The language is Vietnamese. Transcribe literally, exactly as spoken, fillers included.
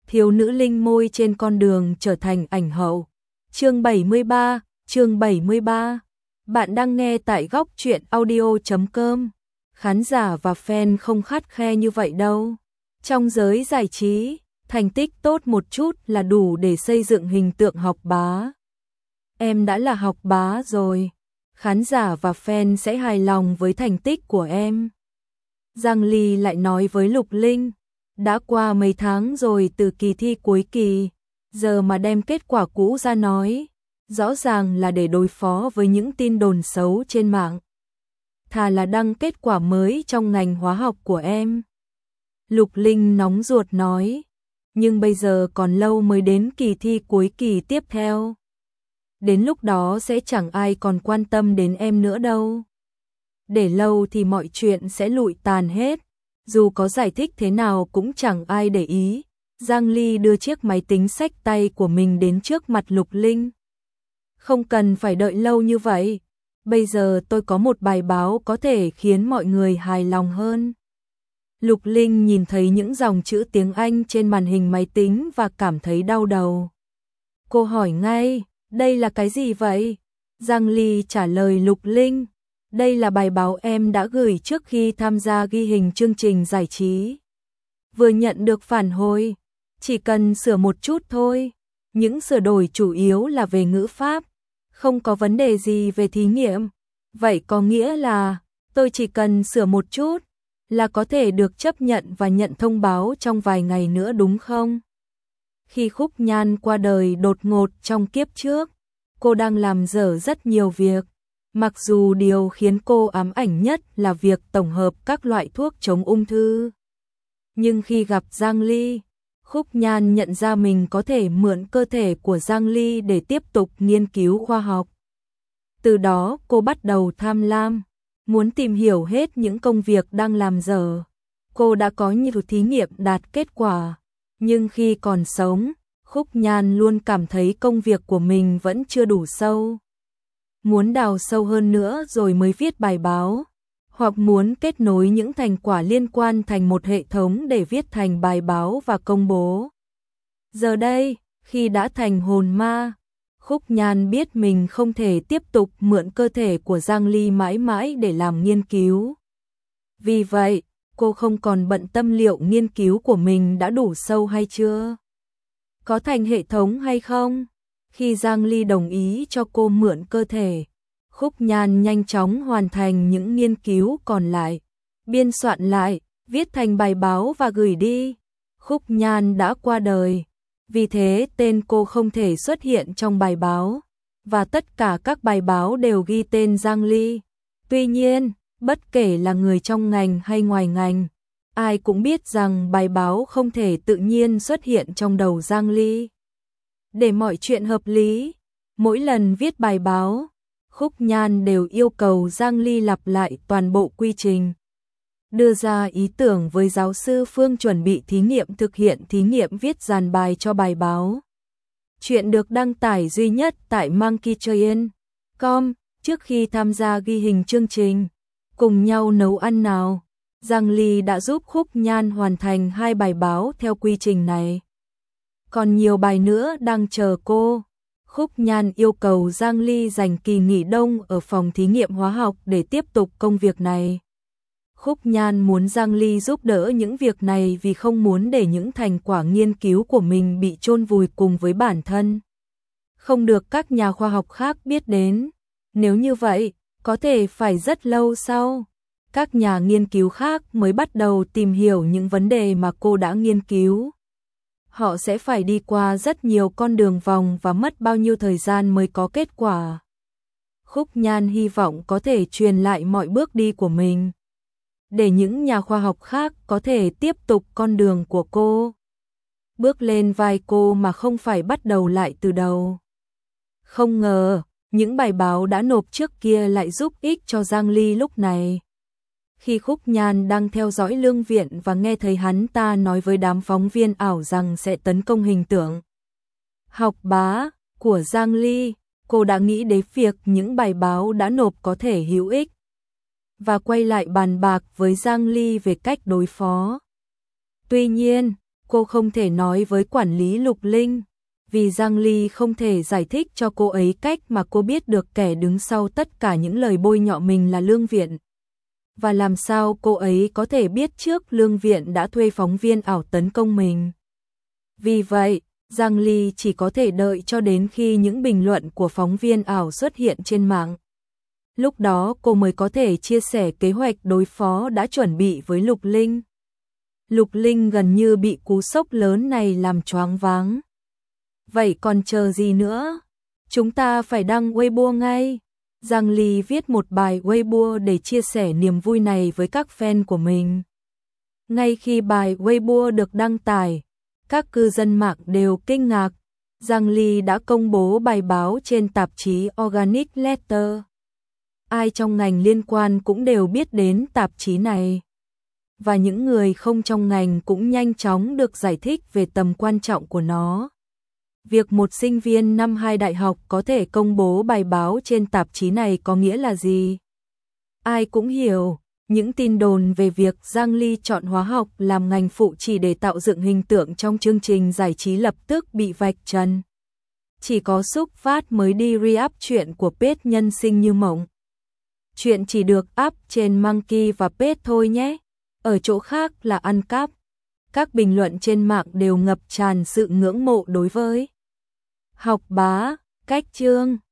thiếu nữ linh môi trên con đường trở thành ảnh hậu. Chương bảy mươi ba, chương bảy mươi ba. Bạn đang nghe tại góc truyện audio chấm com. Khán giả và fan không khắt khe như vậy đâu. Trong giới giải trí, thành tích tốt một chút là đủ để xây dựng hình tượng học bá. Em đã là học bá rồi. Khán giả và fan sẽ hài lòng với thành tích của em. Giang Ly lại nói với Lục Linh. Đã qua mấy tháng rồi từ kỳ thi cuối kỳ, giờ mà đem kết quả cũ ra nói, rõ ràng là để đối phó với những tin đồn xấu trên mạng. Thà là đăng kết quả mới trong ngành hóa học của em. Lục Linh nóng ruột nói, nhưng bây giờ còn lâu mới đến kỳ thi cuối kỳ tiếp theo. Đến lúc đó sẽ chẳng ai còn quan tâm đến em nữa đâu. Để lâu thì mọi chuyện sẽ lụi tàn hết. Dù có giải thích thế nào cũng chẳng ai để ý. Giang Ly đưa chiếc máy tính xách tay của mình đến trước mặt Lục Linh. Không cần phải đợi lâu như vậy. Bây giờ tôi có một bài báo có thể khiến mọi người hài lòng hơn. Lục Linh nhìn thấy những dòng chữ tiếng Anh trên màn hình máy tính và cảm thấy đau đầu. Cô hỏi ngay, đây là cái gì vậy? Giang Ly trả lời Lục Linh. Đây là bài báo em đã gửi trước khi tham gia ghi hình chương trình giải trí. Vừa nhận được phản hồi, chỉ cần sửa một chút thôi. Những sửa đổi chủ yếu là về ngữ pháp, không có vấn đề gì về thí nghiệm. Vậy có nghĩa là tôi chỉ cần sửa một chút là có thể được chấp nhận và nhận thông báo trong vài ngày nữa đúng không? Khi Khúc Nhan qua đời đột ngột trong kiếp trước, cô đang làm dở rất nhiều việc. Mặc dù điều khiến cô ám ảnh nhất là việc tổng hợp các loại thuốc chống ung thư. Nhưng khi gặp Giang Ly, Khúc Nhan nhận ra mình có thể mượn cơ thể của Giang Ly để tiếp tục nghiên cứu khoa học. Từ đó cô bắt đầu tham lam, muốn tìm hiểu hết những công việc đang làm dở. Cô đã có nhiều thí nghiệm đạt kết quả, nhưng khi còn sống, Khúc Nhan luôn cảm thấy công việc của mình vẫn chưa đủ sâu. Muốn đào sâu hơn nữa rồi mới viết bài báo, hoặc muốn kết nối những thành quả liên quan thành một hệ thống để viết thành bài báo và công bố. Giờ đây, khi đã thành hồn ma, Khúc Nhan biết mình không thể tiếp tục mượn cơ thể của Giang Ly mãi mãi để làm nghiên cứu. Vì vậy, cô không còn bận tâm liệu nghiên cứu của mình đã đủ sâu hay chưa, có thành hệ thống hay không. Khi Giang Ly đồng ý cho cô mượn cơ thể, Khúc Nhan nhanh chóng hoàn thành những nghiên cứu còn lại, biên soạn lại, viết thành bài báo và gửi đi. Khúc Nhan đã qua đời, vì thế tên cô không thể xuất hiện trong bài báo, và tất cả các bài báo đều ghi tên Giang Ly. Tuy nhiên, bất kể là người trong ngành hay ngoài ngành, ai cũng biết rằng bài báo không thể tự nhiên xuất hiện trong đầu Giang Ly. Để mọi chuyện hợp lý, mỗi lần viết bài báo, Khúc Nhan đều yêu cầu Giang Ly lặp lại toàn bộ quy trình. Đưa ra ý tưởng với giáo sư Phương chuẩn bị thí nghiệm thực hiện thí nghiệm viết dàn bài cho bài báo. Chuyện được đăng tải duy nhất tại monkeytrain chấm com trước khi tham gia ghi hình chương trình. Cùng nhau nấu ăn nào. Giang Ly đã giúp Khúc Nhan hoàn thành hai bài báo theo quy trình này. Còn nhiều bài nữa đang chờ cô. Khúc Nhan yêu cầu Giang Ly dành kỳ nghỉ đông ở phòng thí nghiệm hóa học để tiếp tục công việc này. Khúc Nhan muốn Giang Ly giúp đỡ những việc này vì không muốn để những thành quả nghiên cứu của mình bị chôn vùi cùng với bản thân, không được các nhà khoa học khác biết đến. Nếu như vậy, có thể phải rất lâu sau, các nhà nghiên cứu khác mới bắt đầu tìm hiểu những vấn đề mà cô đã nghiên cứu. Họ sẽ phải đi qua rất nhiều con đường vòng và mất bao nhiêu thời gian mới có kết quả. Khúc Nhan hy vọng có thể truyền lại mọi bước đi của mình, để những nhà khoa học khác có thể tiếp tục con đường của cô, bước lên vai cô mà không phải bắt đầu lại từ đầu. Không ngờ, những bài báo đã nộp trước kia lại giúp ích cho Giang Ly lúc này. Khi Khúc Nhan đang theo dõi Lương Viện và nghe thấy hắn ta nói với đám phóng viên ảo rằng sẽ tấn công hình tượng học bá của Giang Ly, cô đã nghĩ đến việc những bài báo đã nộp có thể hữu ích, và quay lại bàn bạc với Giang Ly về cách đối phó. Tuy nhiên, cô không thể nói với quản lý Lục Linh, vì Giang Ly không thể giải thích cho cô ấy cách mà cô biết được kẻ đứng sau tất cả những lời bôi nhọ mình là Lương Viện. Và làm sao cô ấy có thể biết trước Lương Viện đã thuê phóng viên ảo tấn công mình. Vì vậy, Giang Ly chỉ có thể đợi cho đến khi những bình luận của phóng viên ảo xuất hiện trên mạng. Lúc đó cô mới có thể chia sẻ kế hoạch đối phó đã chuẩn bị với Lục Linh. Lục Linh gần như bị cú sốc lớn này làm choáng váng. Vậy còn chờ gì nữa? Chúng ta phải đăng Weibo ngay. Giang Ly viết một bài Weibo để chia sẻ niềm vui này với các fan của mình. Ngay khi bài Weibo được đăng tải, các cư dân mạng đều kinh ngạc. Giang Ly đã công bố bài báo trên tạp chí Organic Letter. Ai trong ngành liên quan cũng đều biết đến tạp chí này. Và những người không trong ngành cũng nhanh chóng được giải thích về tầm quan trọng của nó. Việc một sinh viên năm hai đại học có thể công bố bài báo trên tạp chí này có nghĩa là gì? Ai cũng hiểu, những tin đồn về việc Giang Ly chọn hóa học làm ngành phụ chỉ để tạo dựng hình tượng trong chương trình giải trí lập tức bị vạch trần. Chỉ có Xúc Phát mới đi re-up chuyện của page Nhân Sinh Như Mộng. Chuyện chỉ được up trên Monkey và page thôi nhé. Ở chỗ khác là ăn cắp. Các bình luận trên mạng đều ngập tràn sự ngưỡng mộ đối với Học Bá, Cách Chương.